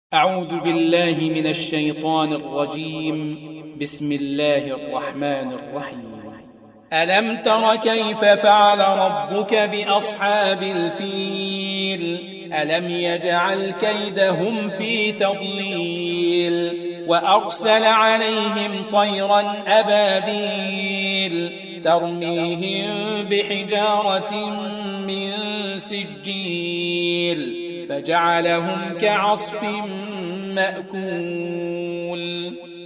أعوذ بالله من الشيطان الرجيم. بسم الله الرحمن الرحيم. ألم تر كيف فعل ربك بأصحاب الفيل؟ ألم يجعل كيدهم في تضليل وأرسل عليهم طيرا أبابيل ترميهم بحجارة من سجيل فجعلهم كعصف مأكول.